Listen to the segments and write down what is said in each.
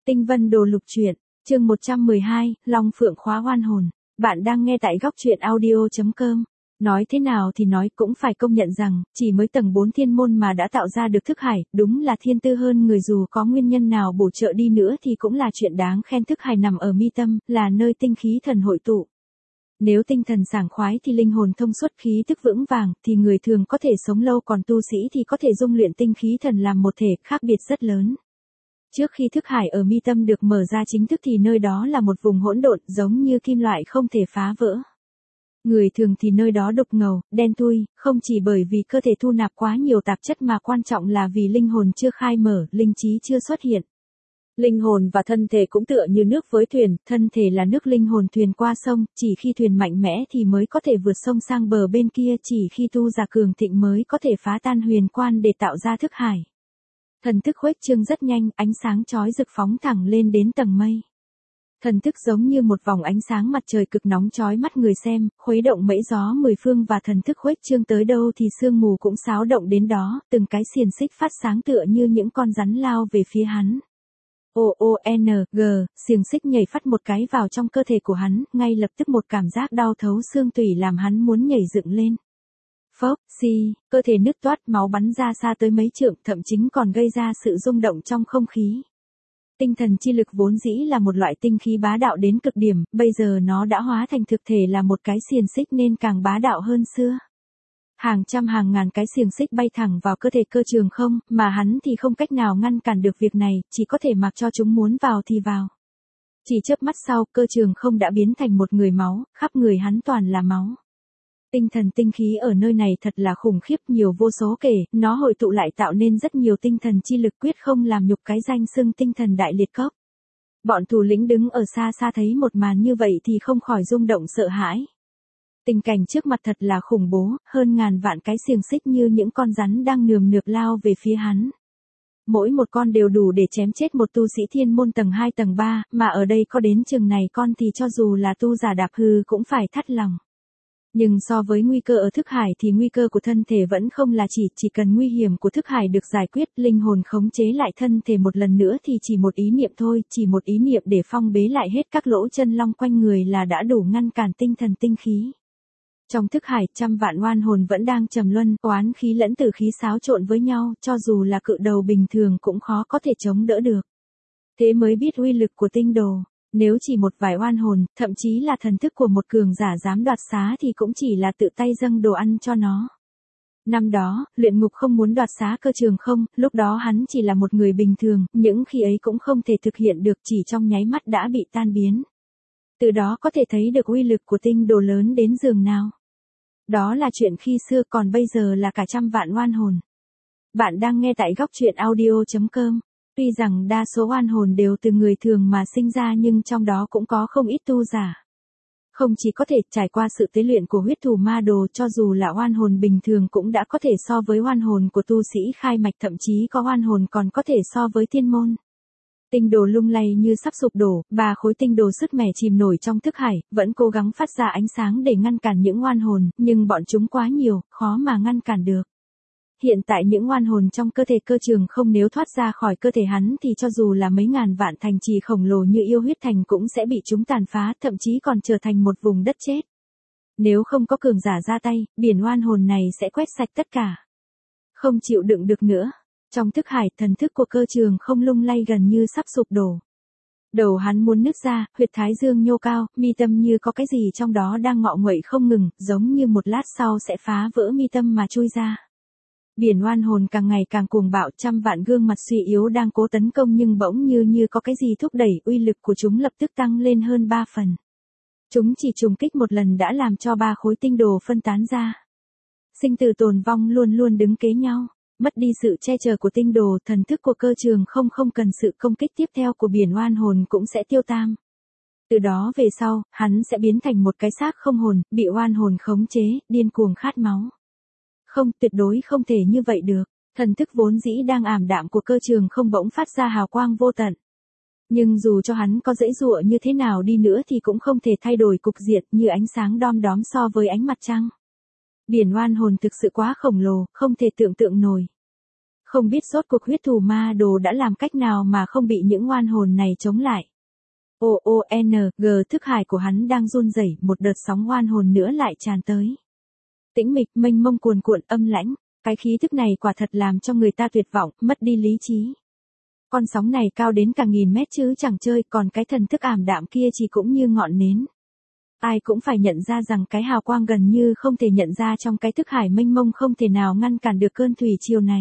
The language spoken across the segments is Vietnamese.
Tinh Vân Đồ Lục Truyện, chương 112, Long Phượng Khóa Oan Hồn. Bạn đang nghe tại góc truyện audio.com. Nói thế nào thì nói cũng phải công nhận rằng, chỉ mới tầng 4 thiên môn mà đã tạo ra được thức hải, đúng là thiên tư hơn người, dù có nguyên nhân nào bổ trợ đi nữa thì cũng là chuyện đáng khen. Thức hải nằm ở mi tâm, là nơi tinh khí thần hội tụ. Nếu tinh thần sảng khoái thì linh hồn thông suốt, khí tức vững vàng, thì người thường có thể sống lâu, còn tu sĩ thì có thể dung luyện tinh khí thần làm một thể, khác biệt rất lớn. Trước khi thức hải ở mi tâm được mở ra chính thức thì nơi đó là một vùng hỗn độn, giống như kim loại không thể phá vỡ. Người thường thì nơi đó đục ngầu, đen thui, không chỉ bởi vì cơ thể thu nạp quá nhiều tạp chất mà quan trọng là vì linh hồn chưa khai mở, linh trí chưa xuất hiện. Linh hồn và thân thể cũng tựa như nước với thuyền, thân thể là nước, linh hồn thuyền qua sông, chỉ khi thuyền mạnh mẽ thì mới có thể vượt sông sang bờ bên kia, chỉ khi tu giả cường thịnh mới có thể phá tan huyền quan để tạo ra thức hải. Thần thức khuếch trương rất nhanh, ánh sáng chói rực phóng thẳng lên đến tầng mây. Thần thức giống như một vòng ánh sáng mặt trời cực nóng chói mắt người xem, khuấy động mẫy gió mười phương, và thần thức khuếch trương tới đâu thì sương mù cũng xáo động đến đó, từng cái xiềng xích phát sáng tựa như những con rắn lao về phía hắn. O-O-N-G, xiềng xích nhảy phát một cái vào trong cơ thể của hắn, ngay lập tức một cảm giác đau thấu xương tủy làm hắn muốn nhảy dựng lên. Phốc, xì, cơ thể nứt toát, máu bắn ra xa tới mấy trượng, thậm chí còn gây ra sự rung động trong không khí. Tinh thần chi lực vốn dĩ là một loại tinh khí bá đạo đến cực điểm, bây giờ nó đã hóa thành thực thể là một cái xiềng xích nên càng bá đạo hơn xưa. Hàng trăm hàng ngàn cái xiềng xích bay thẳng vào cơ thể Cơ Trường Không, mà hắn thì không cách nào ngăn cản được việc này, chỉ có thể mặc cho chúng muốn vào thì vào. Chỉ chớp mắt sau, Cơ Trường Không đã biến thành một người máu, khắp người hắn toàn là máu. Tinh thần tinh khí ở nơi này thật là khủng khiếp, nhiều vô số kể, nó hội tụ lại tạo nên rất nhiều tinh thần chi lực, quyết không làm nhục cái danh xưng tinh thần đại liệt cốc. Bọn thủ lĩnh đứng ở xa xa thấy một màn như vậy thì không khỏi rung động sợ hãi. Tình cảnh trước mặt thật là khủng bố, hơn ngàn vạn cái xiềng xích như những con rắn đang nườm nượp lao về phía hắn. Mỗi một con đều đủ để chém chết một tu sĩ thiên môn tầng 2 tầng 3, mà ở đây có đến chừng này con thì cho dù là tu giả đạp hư cũng phải thắt lòng. Nhưng so với nguy cơ ở thức hải thì nguy cơ của thân thể vẫn không là chỉ cần nguy hiểm của thức hải được giải quyết, linh hồn khống chế lại thân thể một lần nữa thì chỉ một ý niệm thôi, chỉ một ý niệm để phong bế lại hết các lỗ chân long quanh người là đã đủ ngăn cản tinh thần tinh khí. Trong thức hải, trăm vạn oan hồn vẫn đang trầm luân, oán khí lẫn tử khí xáo trộn với nhau, cho dù là cự đầu bình thường cũng khó có thể chống đỡ được. Thế mới biết uy lực của tinh đồ. Nếu chỉ một vài oan hồn, thậm chí là thần thức của một cường giả dám đoạt xá thì cũng chỉ là tự tay dâng đồ ăn cho nó. Năm đó, luyện ngục không muốn đoạt xá Cơ Trường Không, lúc đó hắn chỉ là một người bình thường, những khi ấy cũng không thể thực hiện được, chỉ trong nháy mắt đã bị tan biến. Từ đó có thể thấy được uy lực của tinh đồ lớn đến giường nào. Đó là chuyện khi xưa, còn bây giờ là cả trăm vạn oan hồn. Bạn đang nghe tại góc truyện audio.com. Tuy rằng đa số oan hồn đều từ người thường mà sinh ra nhưng trong đó cũng có không ít tu giả. Không chỉ có thể trải qua sự tế luyện của huyết thủ ma đồ, cho dù là oan hồn bình thường cũng đã có thể so với oan hồn của tu sĩ khai mạch, thậm chí có oan hồn còn có thể so với tiên môn. Tinh đồ lung lay như sắp sụp đổ, 3 khối tinh đồ sứt mẻ chìm nổi trong thức hải, vẫn cố gắng phát ra ánh sáng để ngăn cản những oan hồn, nhưng bọn chúng quá nhiều, khó mà ngăn cản được. Hiện tại những oan hồn trong cơ thể Cơ Trường Không nếu thoát ra khỏi cơ thể hắn thì cho dù là mấy ngàn vạn thành trì khổng lồ như Yêu Huyết Thành cũng sẽ bị chúng tàn phá, thậm chí còn trở thành một vùng đất chết. Nếu không có cường giả ra tay, biển oan hồn này sẽ quét sạch tất cả. Không chịu đựng được nữa. Trong thức hải, thần thức của Cơ Trường Không lung lay gần như sắp sụp đổ. Đầu hắn muốn nứt ra, huyệt thái dương nhô cao, mi tâm như có cái gì trong đó đang ngọ nguậy không ngừng, giống như một lát sau sẽ phá vỡ mi tâm mà chui ra. Biển oan hồn càng ngày càng cuồng bạo, trăm vạn gương mặt suy yếu đang cố tấn công nhưng bỗng như có cái gì thúc đẩy, uy lực của chúng lập tức tăng lên hơn 3 phần. Chúng chỉ trùng kích một lần đã làm cho 3 khối tinh đồ phân tán ra. Sinh tử tồn vong luôn luôn đứng kế nhau, mất đi sự che chở của tinh đồ, thần thức của Cơ Trường không cần sự công kích tiếp theo của biển oan hồn cũng sẽ tiêu tam. Từ đó về sau, hắn sẽ biến thành một cái xác không hồn, bị oan hồn khống chế, điên cuồng khát máu. Không, tuyệt đối không thể như vậy được. Thần thức vốn dĩ đang ảm đạm của Cơ Trường Không bỗng phát ra hào quang vô tận. Nhưng dù cho hắn có giãy giụa như thế nào đi nữa thì cũng không thể thay đổi cục diện, như ánh sáng đom đóm so với ánh mặt trăng. Biển oan hồn thực sự quá khổng lồ, không thể tưởng tượng nổi. Không biết rốt cuộc huyết thủ ma đồ đã làm cách nào mà không bị những oan hồn này chống lại. OONG thức hải của hắn đang run rẩy, một đợt sóng oan hồn nữa lại tràn tới. Tĩnh mịch, mênh mông cuồn cuộn, âm lãnh, cái khí thức này quả thật làm cho người ta tuyệt vọng, mất đi lý trí. Con sóng này cao đến cả 1000 mét chứ chẳng chơi, còn cái thần thức ảm đạm kia chỉ cũng như ngọn nến. Ai cũng phải nhận ra rằng cái hào quang gần như không thể nhận ra trong cái thức hải mênh mông không thể nào ngăn cản được cơn thủy triều này.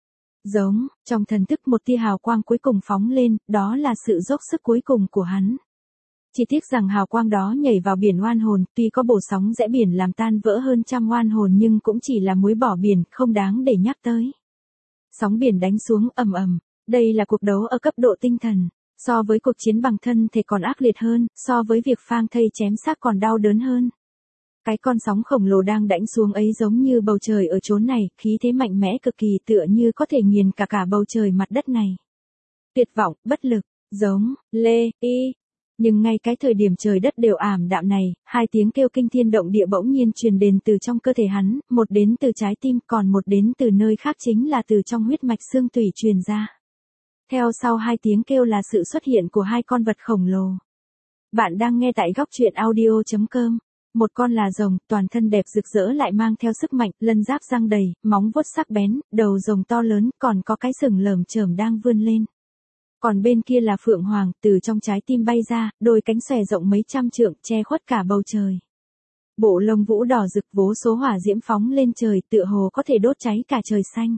Giống, trong thần thức một tia hào quang cuối cùng phóng lên, đó là sự dốc sức cuối cùng của hắn. Chỉ tiếc rằng hào quang đó nhảy vào biển oan hồn, tuy có bổ sóng rẽ biển làm tan vỡ hơn trăm oan hồn nhưng cũng chỉ là muối bỏ biển, không đáng để nhắc tới. Sóng biển đánh xuống ầm ầm, đây là cuộc đấu ở cấp độ tinh thần, so với cuộc chiến bằng thân thể còn ác liệt hơn, so với việc phang thây chém xác còn đau đớn hơn. Cái con sóng khổng lồ đang đãnh xuống ấy giống như bầu trời ở chốn này, khí thế mạnh mẽ cực kỳ tựa như có thể nghiền cả bầu trời mặt đất này. Tuyệt vọng, bất lực, giống, lê, y. Nhưng ngay cái thời điểm trời đất đều ảm đạm này, hai tiếng kêu kinh thiên động địa bỗng nhiên truyền đến từ trong cơ thể hắn, một đến từ trái tim còn một đến từ nơi khác chính là từ trong huyết mạch xương tủy truyền ra. Theo sau hai tiếng kêu là sự xuất hiện của hai con vật khổng lồ. Bạn đang nghe tại góc truyện audio.com. Một con là rồng, toàn thân đẹp rực rỡ lại mang theo sức mạnh, lân giáp răng đầy, móng vuốt sắc bén, đầu rồng to lớn, còn có cái sừng lởm chởm đang vươn lên. Còn bên kia là phượng hoàng, từ trong trái tim bay ra, đôi cánh xòe rộng mấy trăm trượng, che khuất cả bầu trời. Bộ lông vũ đỏ rực, vô số hỏa diễm phóng lên trời, tựa hồ có thể đốt cháy cả trời xanh.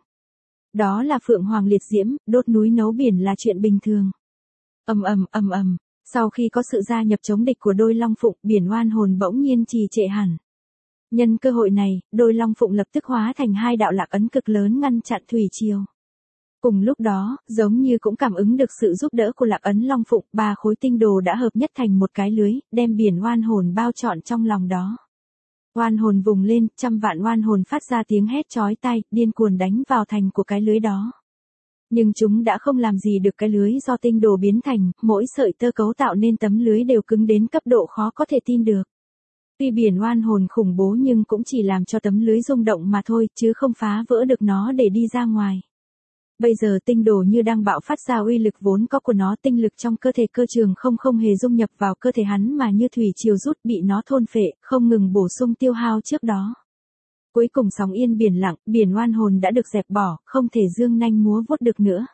Đó là phượng hoàng liệt diễm, đốt núi nấu biển là chuyện bình thường. Ầm ầm. Sau khi có sự gia nhập chống địch của đôi long phụng, biển oan hồn bỗng nhiên trì trệ hẳn. Nhân cơ hội này, đôi long phụng lập tức hóa thành hai đạo lạc ấn cực lớn ngăn chặn thủy triều. Cùng lúc đó, giống như cũng cảm ứng được sự giúp đỡ của lạc ấn long phụng, 3 khối tinh đồ đã hợp nhất thành một cái lưới, đem biển oan hồn bao trọn trong lòng đó. Oan hồn vùng lên, trăm vạn oan hồn phát ra tiếng hét chói tai, điên cuồng đánh vào thành của cái lưới đó. Nhưng chúng đã không làm gì được cái lưới do tinh đồ biến thành, mỗi sợi tơ cấu tạo nên tấm lưới đều cứng đến cấp độ khó có thể tin được. Tuy biển oan hồn khủng bố nhưng cũng chỉ làm cho tấm lưới rung động mà thôi, chứ không phá vỡ được nó để đi ra ngoài. Bây giờ tinh đồ như đang bạo phát ra uy lực vốn có của nó, tinh lực trong cơ thể cơ trường không hề dung nhập vào cơ thể hắn mà như thủy triều rút bị nó thôn phệ, không ngừng bổ sung tiêu hao trước đó. Cuối cùng sóng yên biển lặng, biển oan hồn đã được dẹp bỏ, không thể dương nanh múa vuốt được nữa.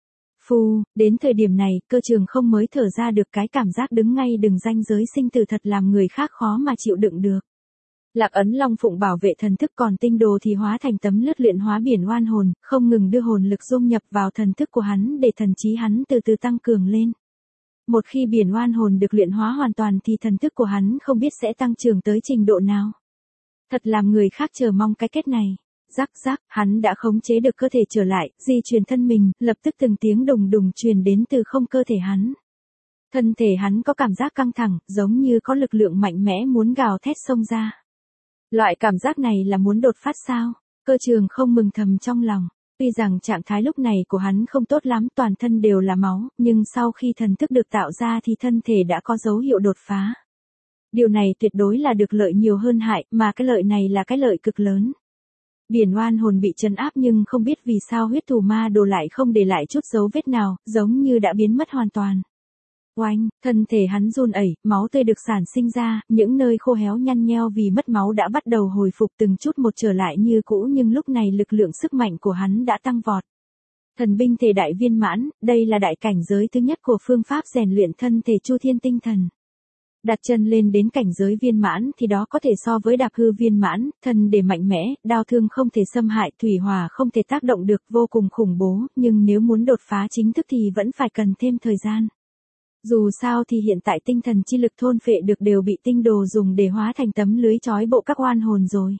Đến thời điểm này, cơ trường không mới thở ra được, cái cảm giác đứng ngay đường ranh giới sinh tử thật làm người khác khó mà chịu đựng được. Lạc ấn long phụng bảo vệ thần thức, còn tinh đồ thì hóa thành tấm lướt luyện hóa biển oan hồn, không ngừng đưa hồn lực dung nhập vào thần thức của hắn để thần trí hắn từ từ tăng cường lên. Một khi biển oan hồn được luyện hóa hoàn toàn thì thần thức của hắn không biết sẽ tăng trưởng tới trình độ nào. Thật làm người khác chờ mong cái kết này. Rắc, hắn đã khống chế được cơ thể trở lại, di chuyển thân mình, lập tức từng tiếng đùng đùng truyền đến từ không cơ thể hắn. Thân thể hắn có cảm giác căng thẳng, giống như có lực lượng mạnh mẽ muốn gào thét xông ra. Loại cảm giác này là muốn đột phát sao? Cơ trường không mừng thầm trong lòng. Tuy rằng trạng thái lúc này của hắn không tốt lắm, toàn thân đều là máu, nhưng sau khi thần thức được tạo ra thì thân thể đã có dấu hiệu đột phá. Điều này tuyệt đối là được lợi nhiều hơn hại, mà cái lợi này là cái lợi cực lớn. Biển oan hồn bị trấn áp nhưng không biết vì sao huyết thủ ma đồ lại không để lại chút dấu vết nào, giống như đã biến mất hoàn toàn. Oanh, thân thể hắn run ẩy, máu tươi được sản sinh ra, những nơi khô héo nhăn nheo vì mất máu đã bắt đầu hồi phục từng chút một trở lại như cũ, nhưng lúc này lực lượng sức mạnh của hắn đã tăng vọt. Thần binh thể đại viên mãn, đây là đại cảnh giới thứ nhất của phương pháp rèn luyện thân thể chu thiên tinh thần. Đặt chân lên đến cảnh giới viên mãn thì đó có thể so với đạp hư viên mãn, thân để mạnh mẽ, đao thương không thể xâm hại, thủy hỏa không thể tác động được, vô cùng khủng bố, nhưng nếu muốn đột phá chính thức thì vẫn phải cần thêm thời gian. Dù sao thì hiện tại tinh thần chi lực thôn phệ được đều bị tinh đồ dùng để hóa thành tấm lưới trói bộ các oan hồn rồi.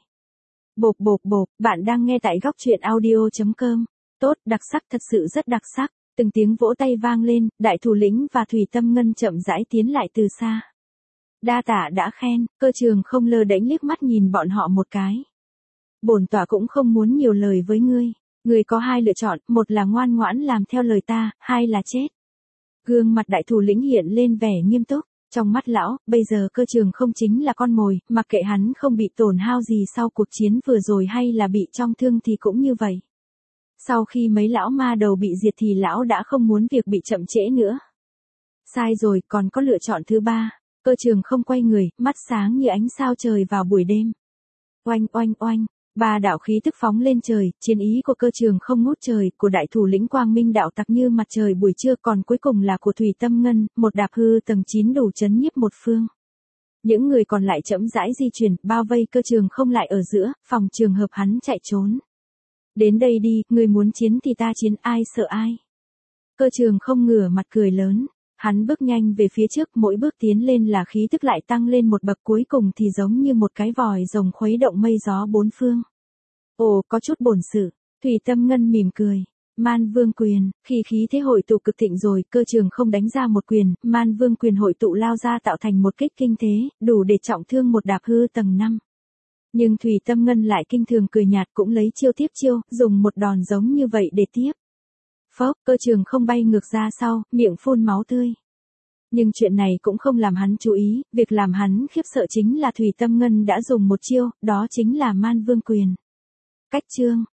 Bộp, bạn đang nghe tại góc truyện audio.com. Tốt, đặc sắc, thật sự rất đặc sắc. Từng tiếng vỗ tay vang lên, đại thủ lĩnh và Thủy Tâm Ngân chậm rãi tiến lại từ xa. Đa tạ đã khen, cơ trường không lơ đễnh liếc mắt nhìn bọn họ một cái. Bổn tọa cũng không muốn nhiều lời với ngươi. Ngươi có hai lựa chọn, một là ngoan ngoãn làm theo lời ta, hai là chết. Gương mặt đại thủ lĩnh hiện lên vẻ nghiêm túc. Trong mắt lão, bây giờ cơ trường không chính là con mồi, mặc kệ hắn không bị tổn hao gì sau cuộc chiến vừa rồi hay là bị trọng thương thì cũng như vậy. Sau khi mấy lão ma đầu bị diệt thì lão đã không muốn việc bị chậm trễ nữa. Sai rồi, còn có lựa chọn thứ ba. Cơ Trường không quay người, mắt sáng như ánh sao trời vào buổi đêm. Oanh oanh oanh, ba đạo khí tức phóng lên trời, chiến ý của Cơ Trường không ngút trời, của đại thủ lĩnh Quang Minh đạo tặc như mặt trời buổi trưa, còn cuối cùng là của Thủy Tâm Ngân, một đạp hư tầng 9 đủ chấn nhiếp một phương. Những người còn lại chậm rãi di chuyển, bao vây Cơ Trường không lại ở giữa, phòng trường hợp hắn chạy trốn. Đến đây đi, người muốn chiến thì ta chiến, ai sợ ai. Cơ Trường không ngửa mặt cười lớn. Hắn bước nhanh về phía trước, mỗi bước tiến lên là khí tức lại tăng lên một bậc, cuối cùng thì giống như một cái vòi rồng khuấy động mây gió bốn phương. Ồ, có chút bổn sự. Thủy Tâm Ngân mỉm cười. Man Vương Quyền, khi khí thế hội tụ cực thịnh rồi, Cơ Trường không đánh ra một quyền, Man Vương Quyền hội tụ lao ra tạo thành một kích kinh thế, đủ để trọng thương một đạp hư tầng 5. Nhưng Thủy Tâm Ngân lại kinh thường cười nhạt, cũng lấy chiêu tiếp chiêu, dùng một đòn giống như vậy để tiếp. Phốc, Cơ Trường không bay ngược ra sau, miệng phun máu tươi. Nhưng chuyện này cũng không làm hắn chú ý, việc làm hắn khiếp sợ chính là Thủy Tâm Ngân đã dùng một chiêu, đó chính là Man Vương Quyền. Cách chương